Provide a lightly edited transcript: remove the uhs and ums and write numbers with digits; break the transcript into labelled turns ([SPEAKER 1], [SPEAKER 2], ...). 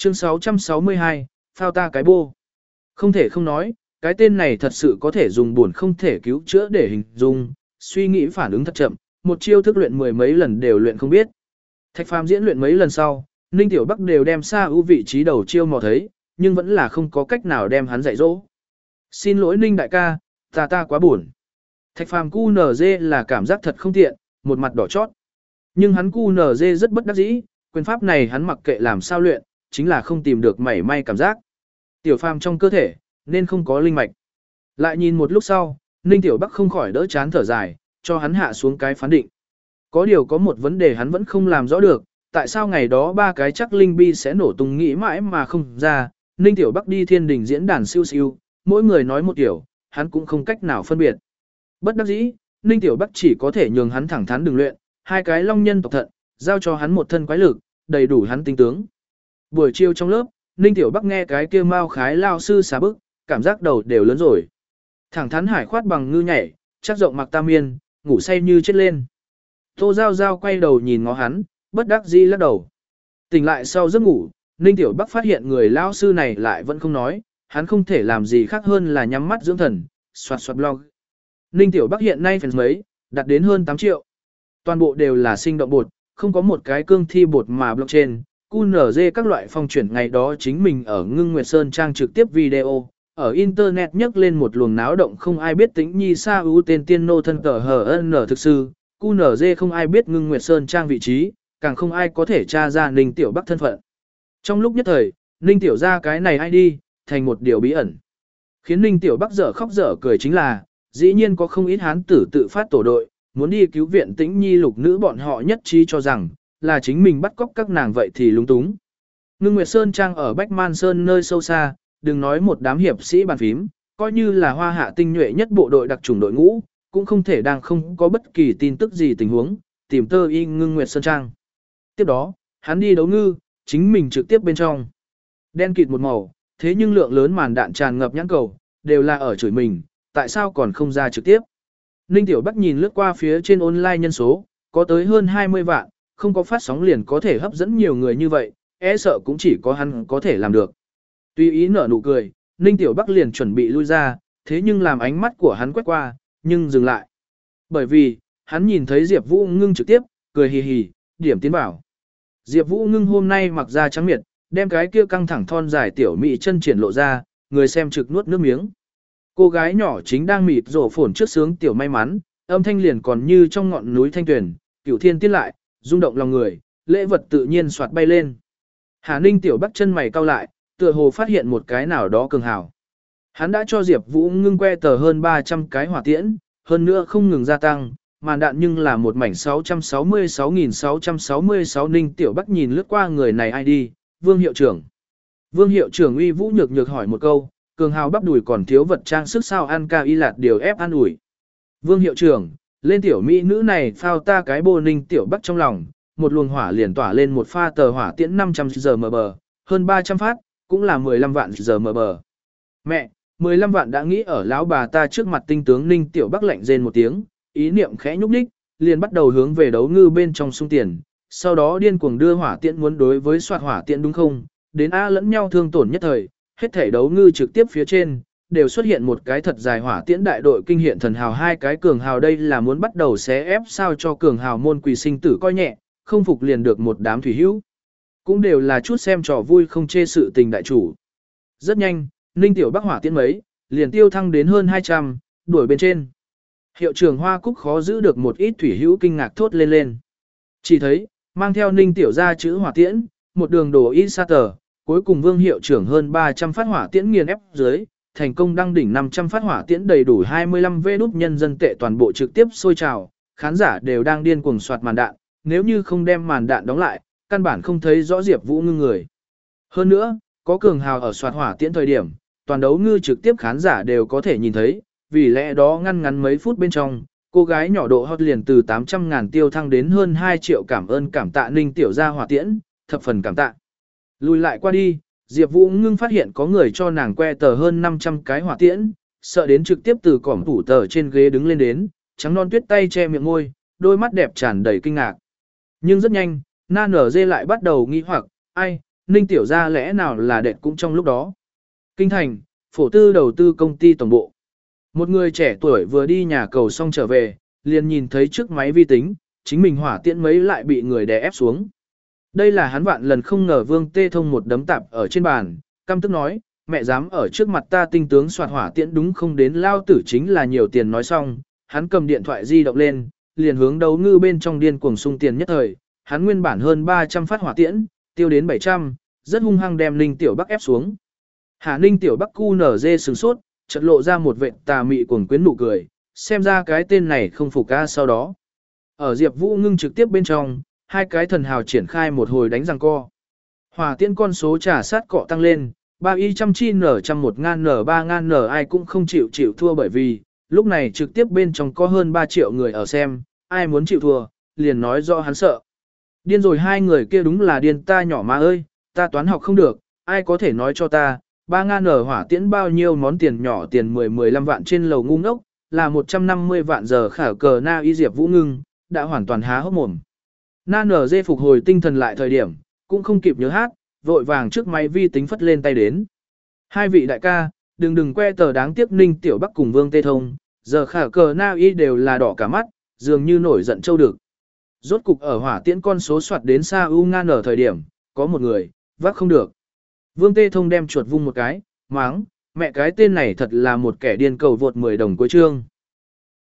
[SPEAKER 1] Chương 662, phao ta cái bô. Không thể không nói, cái tên này thật sự có thể dùng buồn không thể cứu chữa để hình dung, suy nghĩ phản ứng thật chậm, một chiêu thức luyện mười mấy lần đều luyện không biết. Thạch Phàm diễn luyện mấy lần sau, Ninh Tiểu Bắc đều đem Sa ưu vị trí đầu chiêu mò thấy, nhưng vẫn là không có cách nào đem hắn dạy dỗ. Xin lỗi Ninh đại ca, ta quá buồn. Thạch Phàm QNZ là cảm giác thật không tiện, một mặt đỏ chót. Nhưng hắn QNZ rất bất đắc dĩ, quyền pháp này hắn mặc kệ làm sao luyện, chính là không tìm được mảy may cảm giác. Tiểu Phàm trong cơ thể, nên không có linh mạch. Lại nhìn một lúc sau, Ninh Tiểu Bắc không khỏi đỡ chán thở dài, cho hắn hạ xuống cái phán định. Có điều có một vấn đề hắn vẫn không làm rõ được, tại sao ngày đó ba cái chắc linh bi sẽ nổ tung nghĩ mãi mà không ra, Ninh Tiểu Bắc đi thiên đình diễn đàn siêu siêu, mỗi người nói một kiểu, hắn cũng không cách nào phân biệt. Bất đắc dĩ, Ninh Tiểu Bắc chỉ có thể nhường hắn thẳng thắn đừng luyện, hai cái long nhân tộc thận, giao cho hắn một thân quái lực, đầy đủ hắn tinh tướng. Buổi chiều trong lớp, Ninh Tiểu Bắc nghe cái kia Mao Khái lao sư xá bức, cảm giác đầu đều lớn rồi. Thẳng thắn hải khoát bằng ngư nhảy, chắc rộng mặc tam miên, ngủ say như chết lên. Tô Giao Giao quay đầu nhìn ngó hắn, bất đắc dĩ lắc đầu. Tỉnh lại sau giấc ngủ, Ninh Tiểu Bắc phát hiện người lao sư này lại vẫn không nói, hắn không thể làm gì khác hơn là nhắm mắt dưỡng thần, soạt soạt blog. Ninh Tiểu Bắc hiện nay fans mấy, đạt đến hơn 8 triệu. Toàn bộ đều là sinh động bột, không có một cái cương thi bột mà blockchain. QNZ các loại phong chuyển ngày đó chính mình ở Ngưng Nguyệt Sơn trang trực tiếp video, ở Internet nhấc lên một luồng náo động không ai biết Tĩnh Nhi Sa ưu tên tiên nô thân tờ HN thực sư, QNZ không ai biết Ngưng Nguyệt Sơn trang vị trí, càng không ai có thể tra ra Ninh Tiểu Bắc thân phận. Trong lúc nhất thời, Ninh Tiểu ra cái này ID, thành một điều bí ẩn. Khiến Ninh Tiểu Bắc dở khóc dở cười chính là, dĩ nhiên có không ít hán tử tự phát tổ đội, muốn đi cứu viện Tĩnh Nhi lục nữ bọn họ nhất trí cho rằng, là chính mình bắt cóc các nàng vậy thì lúng túng. Ngưng Nguyệt Sơn trang ở Bách Man Sơn nơi sâu xa, đừng nói một đám hiệp sĩ bàn phím, coi như là hoa hạ tinh nhuệ nhất bộ đội đặc chủng đội ngũ, cũng không thể đang không có bất kỳ tin tức gì tình huống, tìm tơ y Ngưng Nguyệt Sơn trang. Tiếp đó, hắn đi đấu ngư, chính mình trực tiếp bên trong. Đen kịt một màu, thế nhưng lượng lớn màn đạn tràn ngập nhãn cầu, đều là ở chửi mình, tại sao còn không ra trực tiếp. Ninh Tiểu Bắc nhìn lướt qua phía trên online nhân số, có tới hơn 20 vạn, không có phát sóng liền có thể hấp dẫn nhiều người như vậy, e sợ cũng chỉ có hắn có thể làm được. Tuy ý nở nụ cười, Ninh Tiểu Bắc liền chuẩn bị lui ra, thế nhưng làm ánh mắt của hắn quét qua, nhưng dừng lại. Bởi vì, hắn nhìn thấy Diệp Vũ Ngưng trực tiếp, cười hì hì, điểm tiến bảo. Diệp Vũ Ngưng hôm nay mặc da trắng miệt, đem cái kia căng thẳng thon dài tiểu mỹ chân triển lộ ra, người xem trực nuốt nước miếng. Cô gái nhỏ chính đang mịt rổ phồn trước sướng tiểu may mắn, âm thanh liền còn như trong ngọn núi thanh tuyển, cửu thiên tiên lại, rung động lòng người, lễ vật tự nhiên soạt bay lên. Hà Ninh Tiểu Bắc chân mày cau lại, tựa hồ phát hiện một cái nào đó cường hào. Hắn đã cho Diệp Vũ Ngưng que tờ hơn 300 cái hỏa tiễn, hơn nữa không ngừng gia tăng, màn đạn nhưng là một mảnh 666.666 Ninh Tiểu Bắc nhìn lướt qua người này ID, Vương hiệu trưởng. Vương hiệu trưởng uy vũ nhược nhược hỏi một câu, cường hào bắp đùi còn thiếu vật trang sức sao ăn ca y lạt điều ép ăn ủi. Vương hiệu trưởng, lên tiểu mỹ nữ này phao ta cái bô. Ninh Tiểu Bắc trong lòng, một luồng hỏa liền tỏa lên một pha tờ hỏa tiễn 500 giờ mb, hơn 300 phát, cũng là 15 vạn giờ mb. Mẹ, 15 vạn đã nghĩ ở lão bà ta trước mặt tinh tướng. Ninh Tiểu Bắc lạnh rên một tiếng, ý niệm khẽ nhúc nhích, liền bắt đầu hướng về đấu ngư bên trong sung tiền, sau đó điên cuồng đưa hỏa tiễn muốn đối với soạt hỏa tiễn đúng không? Đến A lẫn nhau thương tổn nhất thời, hết thể đấu ngư trực tiếp phía trên, đều xuất hiện một cái thật dài hỏa tiễn đại đội kinh hiện thần hào hai cái cường hào, đây là muốn bắt đầu xé ép sao cho cường hào môn quỳ sinh tử coi nhẹ, không phục liền được một đám thủy hữu. Cũng đều là chút xem trò vui không chê sự tình đại chủ. Rất nhanh, Ninh Tiểu Bắc hỏa tiễn mấy, liền tiêu thăng đến hơn 200, đuổi bên trên. Hiệu trưởng Hoa Cúc khó giữ được một ít thủy hữu kinh ngạc thốt lên lên. Chỉ thấy, mang theo Ninh Tiểu ra chữ hỏa tiễn, một đường đổ y sa tờ, cuối cùng Vương hiệu trưởng hơn 300 phát hỏa tiễn nghiền ép dưới, thành công đăng đỉnh 500 phát hỏa tiễn đầy đủ 25 vê đút nhân dân tệ, toàn bộ trực tiếp sôi trào, khán giả đều đang điên cuồng soạt màn đạn, nếu như không đem màn đạn đóng lại, căn bản không thấy rõ Diệp Vũ Ngưng người. Hơn nữa, có cường hào ở soạt hỏa tiễn thời điểm, toàn đấu ngư trực tiếp khán giả đều có thể nhìn thấy, vì lẽ đó ngắn mấy phút bên trong, cô gái nhỏ độ hot liền từ 800.000 tiêu thăng đến hơn 2 triệu. Cảm ơn cảm tạ Ninh Tiểu gia hỏa tiễn, thập phần cảm tạ. Lùi lại qua đi, Diệp Vũ Ngưng phát hiện có người cho nàng que tờ hơn 500 cái hỏa tiễn, sợ đến trực tiếp từ cỏm tủ tờ trên ghế đứng lên đến, trắng non tuyết tay che miệng môi, đôi mắt đẹp tràn đầy kinh ngạc. Nhưng rất nhanh, Na Nở Dê lại bắt đầu nghi hoặc, ai, Ninh Tiểu gia lẽ nào là đệ cũng trong lúc đó. Kinh thành, phổ tư đầu tư công ty tổng bộ. Một người trẻ tuổi vừa đi nhà cầu xong trở về, liền nhìn thấy trước máy vi tính, chính mình hỏa tiễn mấy lại bị người đè ép xuống. Đây là hắn vạn lần không ngờ Vương Tê Thông một đấm tạp ở trên bàn, căm tức nói, mẹ dám ở trước mặt ta tinh tướng soạt hỏa tiễn đúng không đến lao tử chính là nhiều tiền nói xong, hắn cầm điện thoại di động lên, liền hướng đấu ngư bên trong điên cuồng sung tiền nhất thời, hắn nguyên bản hơn 300 phát hỏa tiễn, tiêu đến 700, rất hung hăng đem Ninh Tiểu Bắc ép xuống. Hà Ninh Tiểu Bắc cu nở dê sừng sốt, chợt lộ ra một vệt tà mị cuồng quyến nụ cười, xem ra cái tên này không phục ca sau đó. Ở Diệp Vũ ngưng trực tiếp bên trong, hai cái thần hào triển khai một hồi đánh giằng co. Hỏa tiễn con số trả sát cọ tăng lên, 3 y trăm chi nở trăm một ngàn nở 3 ngàn nở ai cũng không chịu thua bởi vì, lúc này trực tiếp bên trong có hơn 3 triệu người ở xem, ai muốn chịu thua, liền nói rõ hắn sợ. Điên rồi hai người kia đúng là điên ta nhỏ mà ơi, ta toán học không được, ai có thể nói cho ta, 3 ngàn nở hỏa tiễn bao nhiêu món tiền nhỏ tiền 10-15 vạn trên lầu ngu ngốc, là 150 vạn giờ khả cờ na y Diệp Vũ ngưng, đã hoàn toàn há hốc mồm. Na nở dê phục hồi tinh thần lại thời điểm, cũng không kịp nhớ hát, vội vàng trước máy vi tính phất lên tay đến. Hai vị đại ca, đừng que tờ đáng tiếc Ninh Tiểu Bắc cùng Vương Tê Thông, giờ khả cờ na y đều là đỏ cả mắt, dường như nổi giận châu được. Rốt cục ở hỏa tiễn con số soạt đến xa u ngan ở thời điểm, có một người, vác không được. Vương Tê Thông đem chuột vung một cái, máng, mẹ cái tên này thật là một kẻ điên cầu vượt 10 đồng cuối chương.